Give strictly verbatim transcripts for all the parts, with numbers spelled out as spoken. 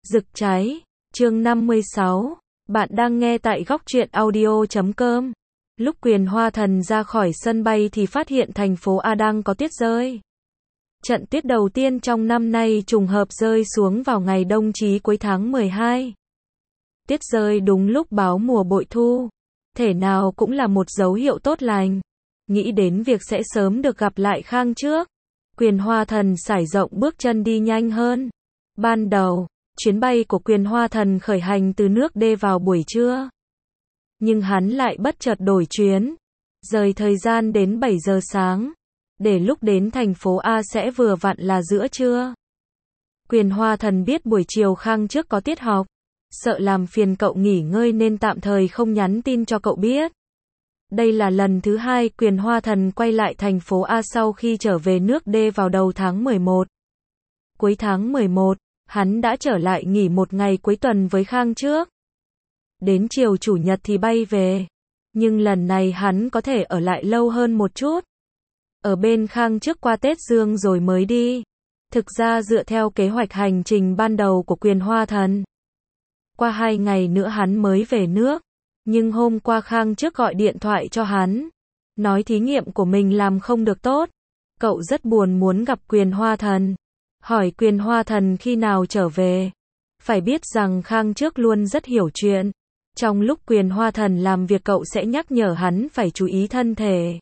Rực cháy, chương năm mươi sáu. Bạn đang nghe tại góc truyện audio chấm com. Lúc Quyền Hoa Thần ra khỏi sân bay thì phát hiện thành phố A đang có tuyết rơi. Trận tuyết đầu tiên trong năm nay trùng hợp rơi xuống vào ngày đông chí cuối tháng mười hai. Tuyết rơi đúng lúc báo mùa bội thu. Thể nào cũng là một dấu hiệu tốt lành. Nghĩ đến việc sẽ sớm được gặp lại Khang trước, Quyền Hoa Thần sải rộng bước chân đi nhanh hơn. Ban đầu, chuyến bay của Quyền Hoa Thần khởi hành từ nước D vào buổi trưa. Nhưng hắn lại bất chợt đổi chuyến, rời thời gian đến bảy giờ sáng, để lúc đến thành phố A sẽ vừa vặn là giữa trưa. Quyền Hoa Thần biết buổi chiều Khang trước có tiết học, sợ làm phiền cậu nghỉ ngơi nên tạm thời không nhắn tin cho cậu biết. Đây là lần thứ hai Quyền Hoa Thần quay lại thành phố A sau khi trở về nước D vào đầu tháng mười một. Cuối tháng mười một, hắn đã trở lại nghỉ một ngày cuối tuần với Khang trước. Đến chiều chủ nhật thì bay về. Nhưng lần này hắn có thể ở lại lâu hơn một chút. Ở bên Khang trước qua Tết Dương rồi mới đi. Thực ra dựa theo kế hoạch hành trình ban đầu của Quyền Hoa Thần, qua hai ngày nữa hắn mới về nước. Nhưng hôm qua Khang trước gọi điện thoại cho hắn, nói thí nghiệm của mình làm không được tốt. Cậu rất buồn muốn gặp Quyền Hoa Thần, hỏi Quyền Hoa Thần khi nào trở về. Phải biết rằng Khang trước luôn rất hiểu chuyện. Trong lúc Quyền Hoa Thần làm việc cậu sẽ nhắc nhở hắn phải chú ý thân thể,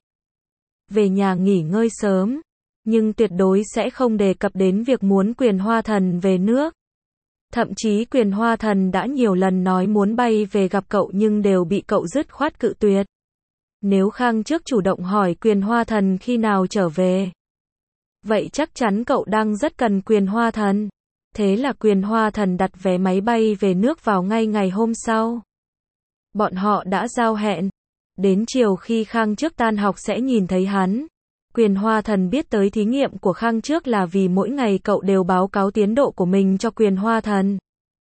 về nhà nghỉ ngơi sớm. Nhưng tuyệt đối sẽ không đề cập đến việc muốn Quyền Hoa Thần về nước. Thậm chí Quyền Hoa Thần đã nhiều lần nói muốn bay về gặp cậu nhưng đều bị cậu dứt khoát cự tuyệt. Nếu Khang trước chủ động hỏi Quyền Hoa Thần khi nào trở về, vậy chắc chắn cậu đang rất cần Quyền Hoa Thần. Thế là Quyền Hoa Thần đặt vé máy bay về nước vào ngay ngày hôm sau. Bọn họ đã giao hẹn, đến chiều khi Khang trước tan học sẽ nhìn thấy hắn. Quyền Hoa Thần biết tới thí nghiệm của Khang trước là vì mỗi ngày cậu đều báo cáo tiến độ của mình cho Quyền Hoa Thần.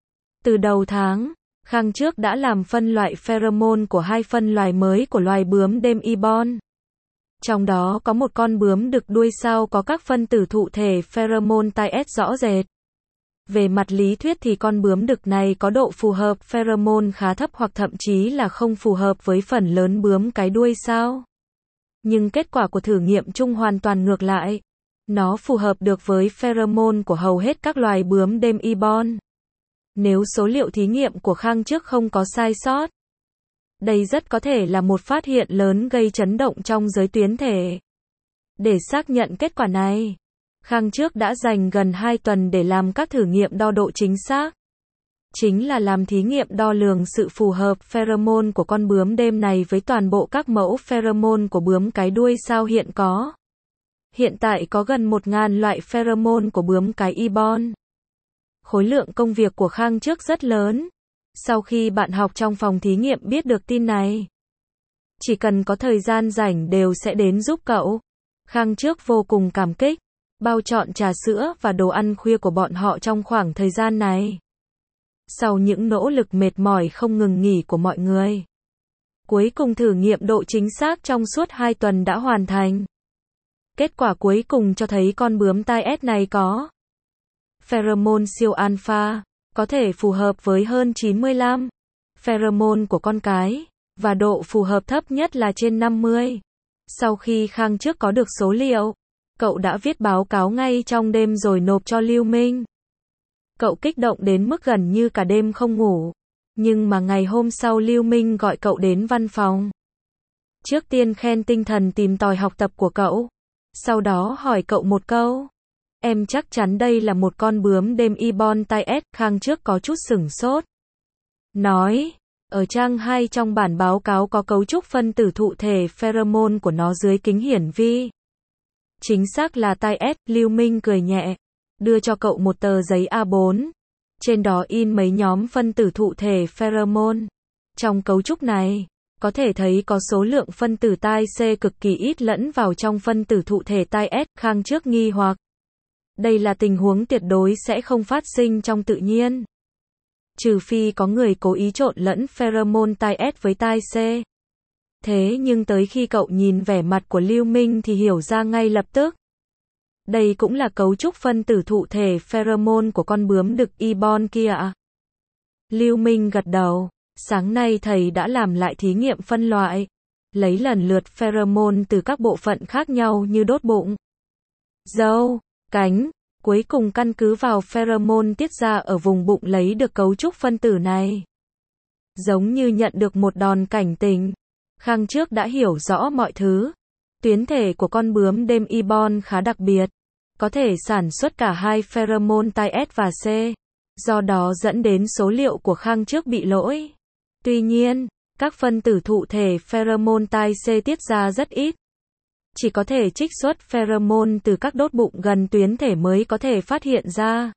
Từ đầu tháng, Khang trước đã làm phân loại pheromone của hai phân loài mới của loài bướm đêm ibon. Trong đó có một con bướm đực đuôi sao có các phân tử thụ thể pheromone tai S rõ rệt. Về mặt lý thuyết thì con bướm đực này có độ phù hợp pheromone khá thấp hoặc thậm chí là không phù hợp với phần lớn bướm cái đuôi sao. Nhưng kết quả của thử nghiệm chung hoàn toàn ngược lại. Nó phù hợp được với pheromone của hầu hết các loài bướm đêm ibon. Nếu số liệu thí nghiệm của Khang trước không có sai sót, đây rất có thể là một phát hiện lớn gây chấn động trong giới tuyến thể. Để xác nhận kết quả này, Khang trước đã dành gần hai tuần để làm các thử nghiệm đo độ chính xác. Chính là làm thí nghiệm đo lường sự phù hợp pheromone của con bướm đêm này với toàn bộ các mẫu pheromone của bướm cái đuôi sao hiện có. Hiện tại có gần một nghìn loại pheromone của bướm cái ibon. Khối lượng công việc của Khang trước rất lớn. Sau khi bạn học trong phòng thí nghiệm biết được tin này, chỉ cần có thời gian rảnh đều sẽ đến giúp cậu. Khang trước vô cùng cảm kích, bao trọn trà sữa và đồ ăn khuya của bọn họ trong khoảng thời gian này. Sau những nỗ lực mệt mỏi không ngừng nghỉ của mọi người, cuối cùng thử nghiệm độ chính xác trong suốt hai tuần đã hoàn thành. Kết quả cuối cùng cho thấy con bướm tai S này có pheromone siêu alpha, có thể phù hợp với hơn chín mươi lăm pheromone của con cái, và độ phù hợp thấp nhất là trên năm mươi. Sau khi Khang trước có được số liệu, cậu đã viết báo cáo ngay trong đêm rồi nộp cho Lưu Minh. Cậu kích động đến mức gần như cả đêm không ngủ. Nhưng mà ngày hôm sau Lưu Minh gọi cậu đến văn phòng. Trước tiên khen tinh thần tìm tòi học tập của cậu. Sau đó hỏi cậu một câu. Em chắc chắn đây là một con bướm đêm ibon tai S. Khang trước có chút sửng sốt. Nói, ở trang hai trong bản báo cáo có cấu trúc phân tử thụ thể pheromone của nó dưới kính hiển vi. Chính xác là tai S. Lưu Minh cười nhẹ, đưa cho cậu một tờ giấy A bốn. Trên đó in mấy nhóm phân tử thụ thể pheromone. Trong cấu trúc này, có thể thấy có số lượng phân tử tai C cực kỳ ít lẫn vào trong phân tử thụ thể tai S. Khang trước nghi hoặc, đây là tình huống tuyệt đối sẽ không phát sinh trong tự nhiên. Trừ phi có người cố ý trộn lẫn pheromone tai S với tai C. Thế nhưng tới khi cậu nhìn vẻ mặt của Lưu Minh thì hiểu ra ngay lập tức. Đây cũng là cấu trúc phân tử thụ thể pheromone của con bướm đực Ibon kia à? Lưu Minh gật đầu. Sáng nay thầy đã làm lại thí nghiệm phân loại, lấy lần lượt pheromone từ các bộ phận khác nhau như đốt bụng, râu, cánh, cuối cùng căn cứ vào pheromone tiết ra ở vùng bụng lấy được cấu trúc phân tử này. Giống như nhận được một đòn cảnh tỉnh, Khang trước đã hiểu rõ mọi thứ. Tuyến thể của con bướm đêm Ibon khá đặc biệt, có thể sản xuất cả hai pheromone tai S và C, do đó dẫn đến số liệu của Khang trước bị lỗi. Tuy nhiên, các phân tử thụ thể pheromone tai C tiết ra rất ít. Chỉ có thể trích xuất pheromone từ các đốt bụng gần tuyến thể mới có thể phát hiện ra.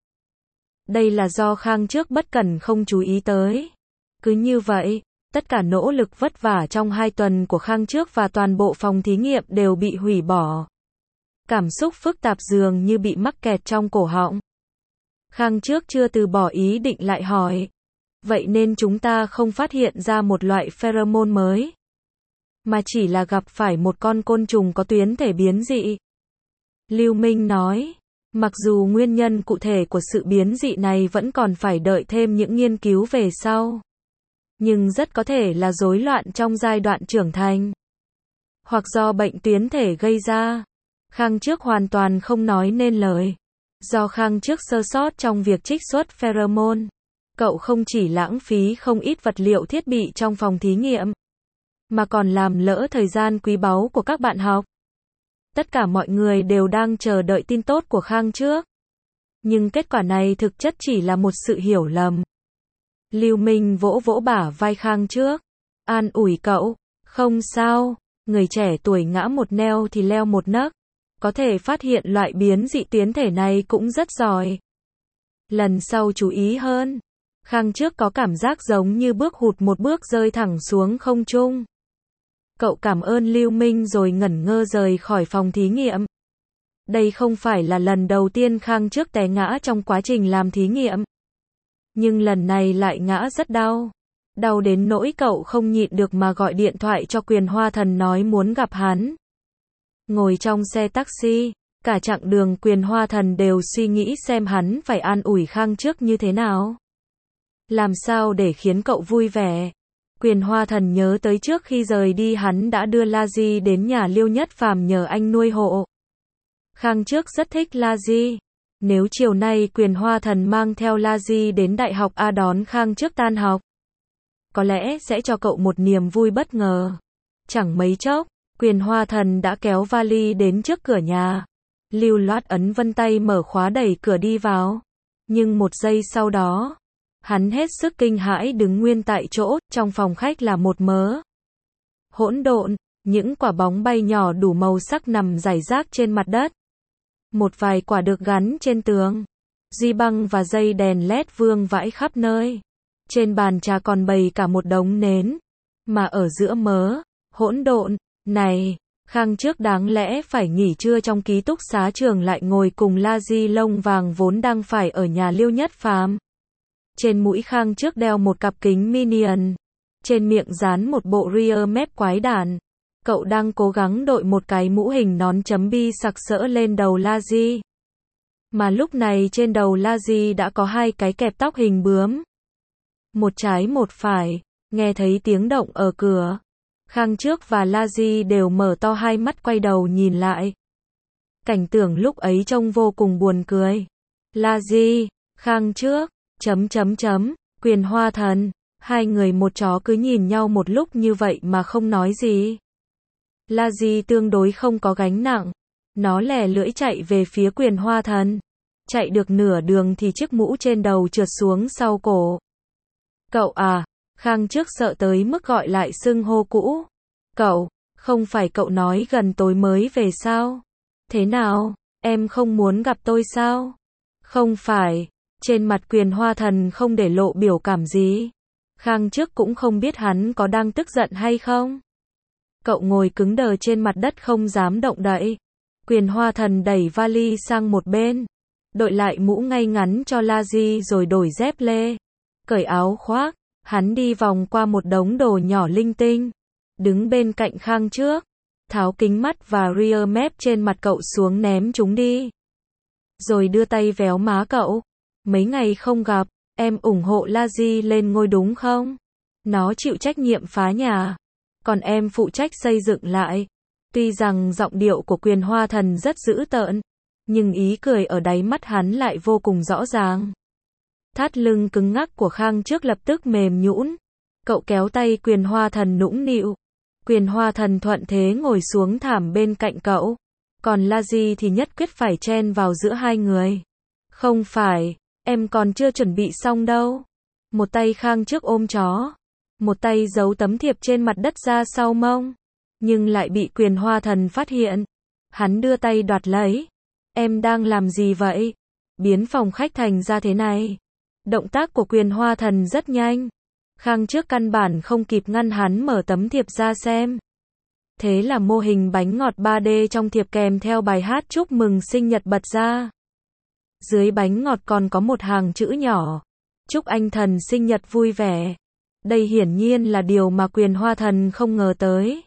Đây là do Khang trước bất cẩn không chú ý tới. Cứ như vậy, tất cả nỗ lực vất vả trong hai tuần của Khang trước và toàn bộ phòng thí nghiệm đều bị hủy bỏ. Cảm xúc phức tạp dường như bị mắc kẹt trong cổ họng. Khang trước chưa từ bỏ ý định lại hỏi. Vậy nên chúng ta không phát hiện ra một loại pheromone mới, mà chỉ là gặp phải một con côn trùng có tuyến thể biến dị. Lưu Minh nói, mặc dù nguyên nhân cụ thể của sự biến dị này vẫn còn phải đợi thêm những nghiên cứu về sau, nhưng rất có thể là rối loạn trong giai đoạn trưởng thành, hoặc do bệnh tuyến thể gây ra. Khang trước hoàn toàn không nói nên lời. Do Khang trước sơ sót trong việc trích xuất pheromone, cậu không chỉ lãng phí không ít vật liệu thiết bị trong phòng thí nghiệm, mà còn làm lỡ thời gian quý báu của các bạn học. Tất cả mọi người đều đang chờ đợi tin tốt của Khang trước. Nhưng kết quả này thực chất chỉ là một sự hiểu lầm. Lưu Minh vỗ vỗ bả vai Khang trước, an ủi cậu, không sao, người trẻ tuổi ngã một neo thì leo một nấc, có thể phát hiện loại biến dị tuyến thể này cũng rất giỏi. Lần sau chú ý hơn. Khang trước có cảm giác giống như bước hụt một bước rơi thẳng xuống không trung. Cậu cảm ơn Lưu Minh rồi ngẩn ngơ rời khỏi phòng thí nghiệm. Đây không phải là lần đầu tiên Khang trước té ngã trong quá trình làm thí nghiệm. Nhưng lần này lại ngã rất đau. Đau đến nỗi cậu không nhịn được mà gọi điện thoại cho Quyền Hoa Thần nói muốn gặp hắn. Ngồi trong xe taxi, cả chặng đường Quyền Hoa Thần đều suy nghĩ xem hắn phải an ủi Khang trước như thế nào. Làm sao để khiến cậu vui vẻ. Quyền Hoa Thần nhớ tới trước khi rời đi hắn đã đưa La Di đến nhà Liêu Nhất Phàm nhờ anh nuôi hộ. Khang trước rất thích La Di. Nếu chiều nay Quyền Hoa Thần mang theo La Di đến Đại học A đón Khang trước tan học, có lẽ sẽ cho cậu một niềm vui bất ngờ. Chẳng mấy chốc, Quyền Hoa Thần đã kéo vali đến trước cửa nhà. Lưu loát ấn vân tay mở khóa đẩy cửa đi vào. Nhưng một giây sau đó, hắn hết sức kinh hãi đứng nguyên tại chỗ, trong phòng khách là một mớ hỗn độn, những quả bóng bay nhỏ đủ màu sắc nằm rải rác trên mặt đất. Một vài quả được gắn trên tường. Duy băng và dây đèn led vương vãi khắp nơi. Trên bàn trà còn bày cả một đống nến. Mà ở giữa mớ hỗn độn này, Khang trước đáng lẽ phải nghỉ trưa trong ký túc xá trường lại ngồi cùng La Di lông vàng vốn đang phải ở nhà Liêu Nhất Phàm. Trên mũi Khang trước đeo một cặp kính Minion. Trên miệng dán một bộ rear mép quái đản. Cậu đang cố gắng đội một cái mũ hình nón chấm bi sặc sỡ lên đầu La Di. Mà lúc này trên đầu La Di đã có hai cái kẹp tóc hình bướm. Một trái một phải. Nghe thấy tiếng động ở cửa, Khang trước và La Di đều mở to hai mắt quay đầu nhìn lại. Cảnh tượng lúc ấy trông vô cùng buồn cười. La Di, Khang trước, chấm chấm chấm, Quyền Hoa Thần, hai người một chó cứ nhìn nhau một lúc như vậy mà không nói gì. La Di tương đối không có gánh nặng. Nó lè lưỡi chạy về phía Quyền Hoa Thần. Chạy được nửa đường thì chiếc mũ trên đầu trượt xuống sau cổ. Cậu à, Khang trước sợ tới mức gọi lại xưng hô cũ. Cậu, không phải cậu nói gần tối mới về sao? Thế nào, em không muốn gặp tôi sao? Không phải, trên mặt Quyền Hoa Thần không để lộ biểu cảm gì. Khang trước cũng không biết hắn có đang tức giận hay không. Cậu ngồi cứng đờ trên mặt đất không dám động đậy. Quyền Hoa Thần đẩy vali sang một bên, đội lại mũ ngay ngắn cho La Di rồi đổi dép lê, cởi áo khoác. Hắn đi vòng qua một đống đồ nhỏ linh tinh, đứng bên cạnh Khang trước, tháo kính mắt và rear map trên mặt cậu xuống ném chúng đi. rồi đưa tay véo má cậu. Mấy ngày không gặp, em ủng hộ La Di lên ngôi đúng không? Nó chịu trách nhiệm phá nhà, còn em phụ trách xây dựng lại. Tuy rằng giọng điệu của Quyền Hoa Thần rất dữ tợn, nhưng ý cười ở đáy mắt hắn lại vô cùng rõ ràng. Thắt lưng cứng ngắc của Khang Trước lập tức mềm nhũn. Cậu kéo tay Quyền Hoa Thần nũng nịu. Quyền Hoa Thần thuận thế ngồi xuống thảm bên cạnh cậu. Còn La Di thì nhất quyết phải chen vào giữa hai người. Không phải, em còn chưa chuẩn bị xong đâu. Một tay Khang Trước ôm chó, một tay giấu tấm thiệp trên mặt đất ra sau mông. Nhưng lại bị Quyền Hoa Thần phát hiện. Hắn đưa tay đoạt lấy. Em đang làm gì vậy? Biến phòng khách thành ra thế này. Động tác của Quyền Hoa Thần rất nhanh. Khang Trước căn bản không kịp ngăn hắn mở tấm thiệp ra xem. Thế là mô hình bánh ngọt ba D trong thiệp kèm theo bài hát chúc mừng sinh nhật bật ra. Dưới bánh ngọt còn có một hàng chữ nhỏ. Chúc anh Thần sinh nhật vui vẻ. Đây hiển nhiên là điều mà Quyền Hoa Thần không ngờ tới.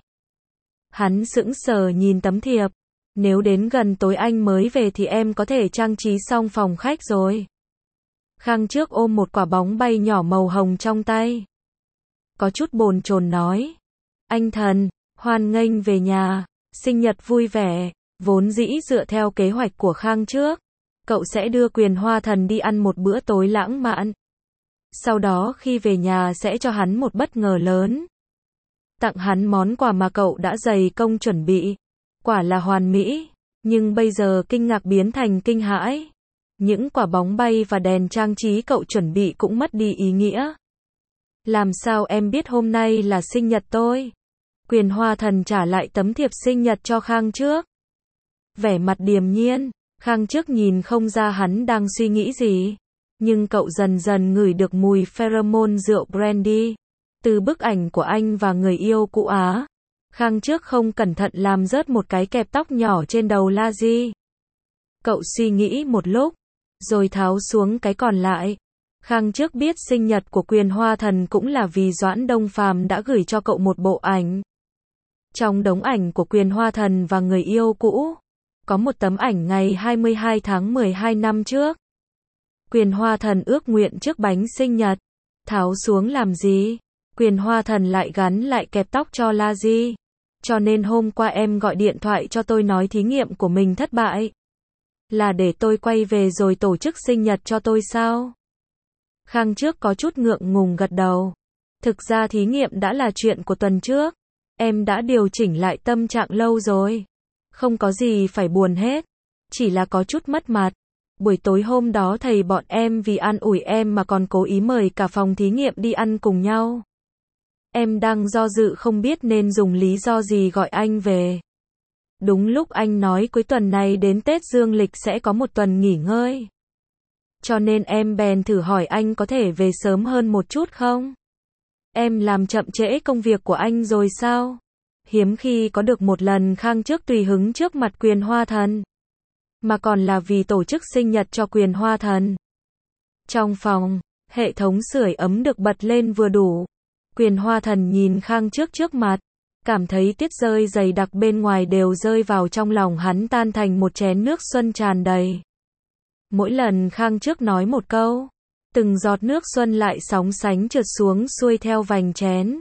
Hắn sững sờ nhìn tấm thiệp. Nếu đến gần tối anh mới về thì em có thể trang trí xong phòng khách rồi. Khang Trước ôm một quả bóng bay nhỏ màu hồng trong tay. Có chút bồn chồn nói. Anh Thần, hoan nghênh về nhà, sinh nhật vui vẻ. Vốn dĩ dựa theo kế hoạch của Khang Trước, cậu sẽ đưa Quyền Hoa Thần đi ăn một bữa tối lãng mạn. Sau đó khi về nhà sẽ cho hắn một bất ngờ lớn. Tặng hắn món quà mà cậu đã dày công chuẩn bị. Quả là hoàn mỹ. Nhưng bây giờ kinh ngạc biến thành kinh hãi. Những quả bóng bay và đèn trang trí cậu chuẩn bị cũng mất đi ý nghĩa. Làm sao em biết hôm nay là sinh nhật tôi? Quyền Hoa Thần trả lại tấm thiệp sinh nhật cho Khang Trước. Vẻ mặt điềm nhiên, Khang Trước nhìn không ra hắn đang suy nghĩ gì. Nhưng cậu dần dần ngửi được mùi pheromone rượu brandy. Từ bức ảnh của anh và người yêu cũ Á. Khang Trước không cẩn thận làm rớt một cái kẹp tóc nhỏ trên đầu La Di. Cậu suy nghĩ một lúc, rồi tháo xuống cái còn lại. Khang Trước biết sinh nhật của Quyền Hoa Thần cũng là vì Doãn Đông Phàm đã gửi cho cậu một bộ ảnh. Trong đống ảnh của Quyền Hoa Thần và người yêu cũ, có một tấm ảnh ngày hai mươi hai tháng mười hai năm trước. Quyền Hoa Thần ước nguyện trước bánh sinh nhật. Tháo xuống làm gì? Quyền Hoa Thần lại gắn lại kẹp tóc cho La Di. Cho nên hôm qua em gọi điện thoại cho tôi nói thí nghiệm của mình thất bại. Là để tôi quay về rồi tổ chức sinh nhật cho tôi sao? Khang Trước có chút ngượng ngùng gật đầu. Thực ra thí nghiệm đã là chuyện của tuần trước. Em đã điều chỉnh lại tâm trạng lâu rồi. Không có gì phải buồn hết. Chỉ là có chút mất mặt. Buổi tối hôm đó thầy bọn em vì an ủi em mà còn cố ý mời cả phòng thí nghiệm đi ăn cùng nhau. Em đang do dự không biết nên dùng lý do gì gọi anh về. Đúng lúc anh nói cuối tuần này đến Tết Dương lịch sẽ có một tuần nghỉ ngơi. Cho nên em bèn thử hỏi anh có thể về sớm hơn một chút không? Em làm chậm trễ công việc của anh rồi sao? Hiếm khi có được một lần Khang Trước tùy hứng trước mặt Quyền Hoa Thần. Mà còn là vì tổ chức sinh nhật cho Quyền Hoa Thần. Trong phòng, hệ thống sưởi ấm được bật lên vừa đủ. Quyền Hoa Thần nhìn Khang Trước trước mặt. Cảm thấy tiết rơi dày đặc bên ngoài đều rơi vào trong lòng hắn tan thành một chén nước xuân tràn đầy. Mỗi lần Khang Trước nói một câu, từng giọt nước xuân lại sóng sánh trượt xuống xuôi theo vành chén.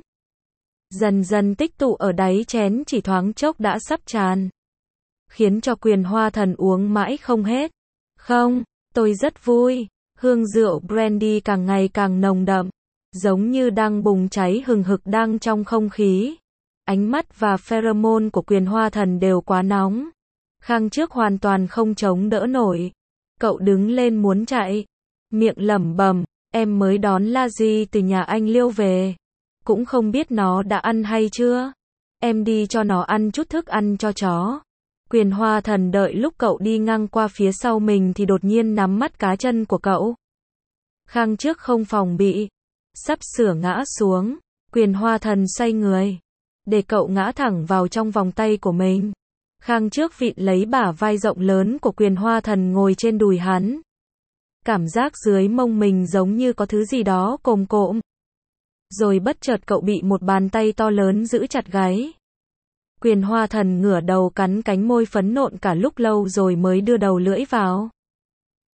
Dần dần tích tụ ở đáy chén chỉ thoáng chốc đã sắp tràn. Khiến cho Quyền Hoa Thần uống mãi không hết. Không, tôi rất vui. Hương rượu brandy càng ngày càng nồng đậm. Giống như đang bùng cháy hừng hực đang trong không khí. Ánh mắt và pheromone của Quyền Hoa Thần đều quá nóng. Khang Trước hoàn toàn không chống đỡ nổi. Cậu đứng lên muốn chạy. Miệng lẩm bẩm, em mới đón La Di từ nhà anh Liêu về. Cũng không biết nó đã ăn hay chưa. Em đi cho nó ăn chút thức ăn cho chó. Quyền Hoa Thần đợi lúc cậu đi ngang qua phía sau mình thì đột nhiên nắm mắt cá chân của cậu. Khang Trước không phòng bị. Sắp sửa ngã xuống. Quyền Hoa Thần xoay người. Để cậu ngã thẳng vào trong vòng tay của mình. Khang Trước vịn lấy bả vai rộng lớn của Quyền Hoa Thần ngồi trên đùi hắn. Cảm giác dưới mông mình giống như có thứ gì đó cồm cộm. Rồi bất chợt cậu bị một bàn tay to lớn giữ chặt gáy. Quyền Hoa Thần ngửa đầu cắn cánh môi phấn nộn cả lúc lâu rồi mới đưa đầu lưỡi vào.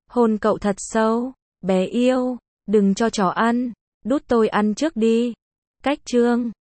Hôn cậu thật sâu. Bé yêu, đừng cho chó ăn, đút tôi ăn trước đi. Cách chương